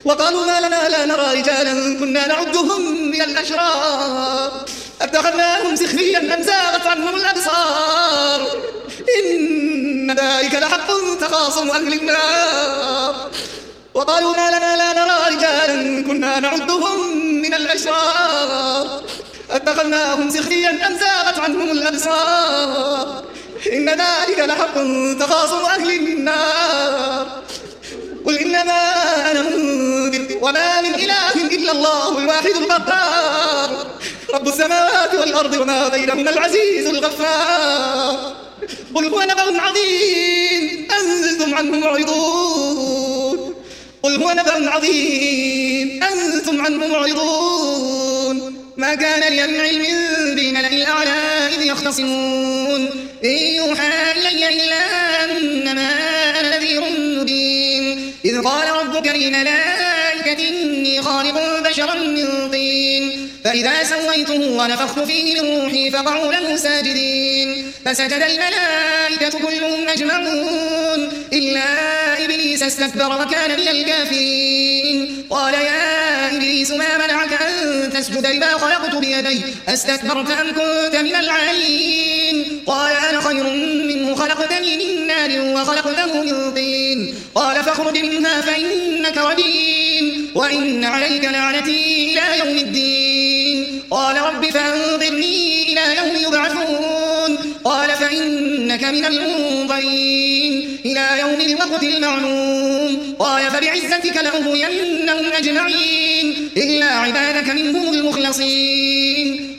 وقالوا ما لنا لا نرى رجالا كنا نعدهم من الأشرار أتخذناهم سخريا أم زاغت عنهم الأبصار إن ذلك لحق تخاصم أهل النار. وقالوا ما لنا لا نرى رجالا كنا نعدهم من الأشرار أتخذناهم سخريا أم زاغت عنهم الأبصار إن ذلك لحق تخاصم أهل النار. قل إنما أنا منذر وما من إله إلا الله الواحد القهار رب السماوات والأرض وما بينهما العزيز الغفار. قل هو نبأ عظيم أنتم عنه معرضون. قل هو نبأ عظيم أنتم عنه معرضون. ما كان لي من علم بالملأ الأعلى إذ يختصمون إن يوحى إلي إلا أنما أنا نذير مبين. إذ قال ربك للملائكة إني خالق بشرا من طين فإذا سويته ونفخت فيه من روحي فقعوا له ساجدين فسجد الملائكة كلهم أجمعون إلا إبليس استكبر وكان من الكافرين. قال يا إبليس ما منعك أن تسجد لما خلقت بيدي أستكبرت أم كنت من العالين؟ قال أنا خير منه خلقتني من نار وخلقته من طين. قال فاخرج منها فإنك رجيم وإن عليك لعنتي إلى يوم الدين. قال رب فأنظرني إلى يوم يبعثون. قال فإنك من المنظرين إلى يوم الوقت المعلوم. قال فبعزتك لأغوينهم أجمعين إلا عبادك منهم المخلصين.